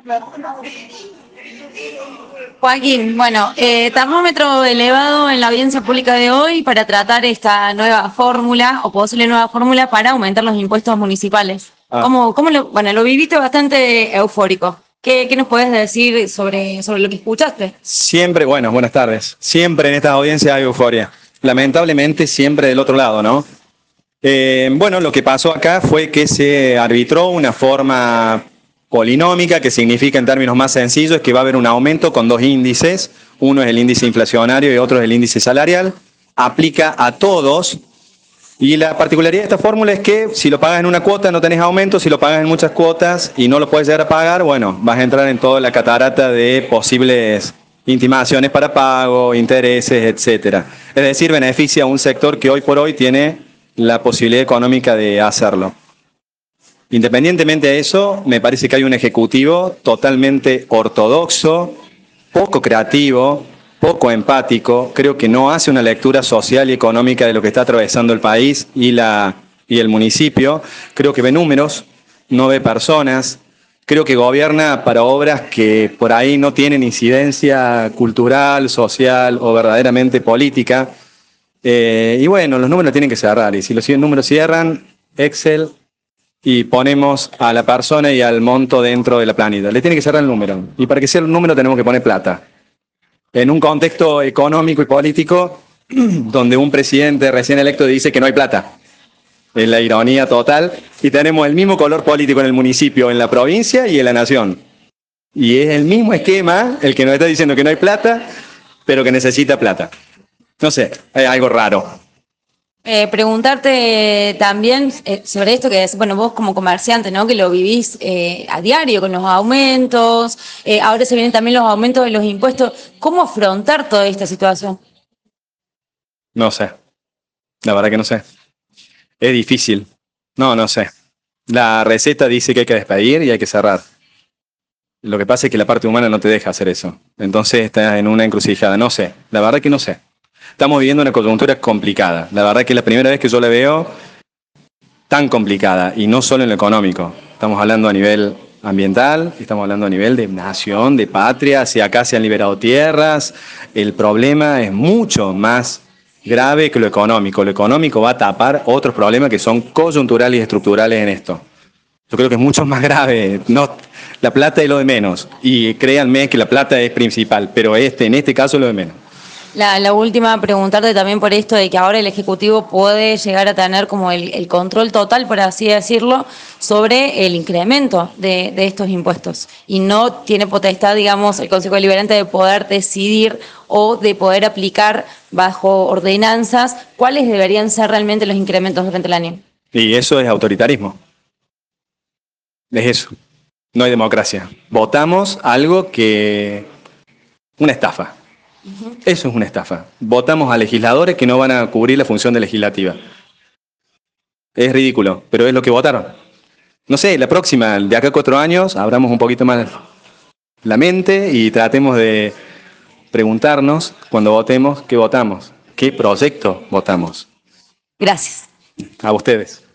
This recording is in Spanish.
Joaquín, bueno, termómetro elevado en la audiencia pública de hoy para tratar esta nueva fórmula o posible nueva fórmula para aumentar los impuestos municipales. Bueno, lo viviste bastante eufórico. ¿Qué nos puedes decir sobre lo que escuchaste? Siempre, bueno, buenas tardes. Siempre en estas audiencias hay euforia. Lamentablemente siempre del otro lado, ¿no? Bueno, lo que pasó acá fue que se arbitró una forma polinómica, que significa en términos más sencillos que va a haber un aumento con dos índices. Uno es el índice inflacionario y otro es el índice salarial. Aplica a todos. Y la particularidad de esta fórmula es que si lo pagas en una cuota no tenés aumento, si lo pagas en muchas cuotas y no lo puedes llegar a pagar, bueno, vas a entrar en toda la catarata de posibles intimaciones para pago, intereses, etcétera. Es decir, beneficia a un sector que hoy por hoy tiene la posibilidad económica de hacerlo. Independientemente de eso, me parece que hay un ejecutivo totalmente ortodoxo, poco creativo, poco empático. Creo que no hace una lectura social y económica de lo que está atravesando el país y el municipio. Creo que ve números, no ve personas. Creo que gobierna para obras que por ahí no tienen incidencia cultural, social o verdaderamente política. Y bueno, los números tienen que cerrar. Y si los números cierran, Excel, y ponemos a la persona y al monto dentro de la planilla. Le tiene que cerrar el número. Y para que sea el número tenemos que poner plata. En un contexto económico y político donde un presidente recién electo dice que no hay plata. Es la ironía total. Y tenemos el mismo color político en el municipio, en la provincia y en la nación. Y es el mismo esquema el que nos está diciendo que no hay plata, pero que necesita plata. No sé, hay algo raro. Preguntarte también sobre esto que es, bueno, vos como comerciante, ¿no? Que lo vivís a diario con los aumentos, ahora se vienen también los aumentos de los impuestos. ¿Cómo afrontar toda esta situación? No sé, la verdad que no sé. Es difícil. No sé. La receta dice que hay que despedir y hay que cerrar. Lo que pasa es que la parte humana no te deja hacer eso. Entonces estás en una encrucijada. No sé, la verdad que no sé. Estamos viviendo una coyuntura complicada. La verdad que es la primera vez que yo la veo tan complicada, y no solo en lo económico. Estamos hablando a nivel ambiental, estamos hablando a nivel de nación, de patria, si acá se han liberado tierras. El problema es mucho más grave que lo económico. Lo económico va a tapar otros problemas que son coyunturales y estructurales en esto. Yo creo que es mucho más grave. No, la plata es lo de menos. Y créanme que la plata es principal, pero en este caso es lo de menos. La última, preguntarte también por esto de que ahora el Ejecutivo puede llegar a tener como el control total, por así decirlo, sobre el incremento de estos impuestos. Y no tiene potestad, digamos, el Consejo Deliberante de poder decidir o de poder aplicar bajo ordenanzas cuáles deberían ser realmente los incrementos durante el año. Y eso es autoritarismo. Es eso. No hay democracia. Votamos algo que... una estafa. Eso es una estafa. Votamos a legisladores que no van a cubrir la función de legislativa. Es ridículo, pero es lo que votaron. No sé, la próxima, de acá a 4 años, abramos un poquito más la mente y tratemos de preguntarnos cuando votemos qué votamos, qué proyecto votamos. Gracias. A ustedes.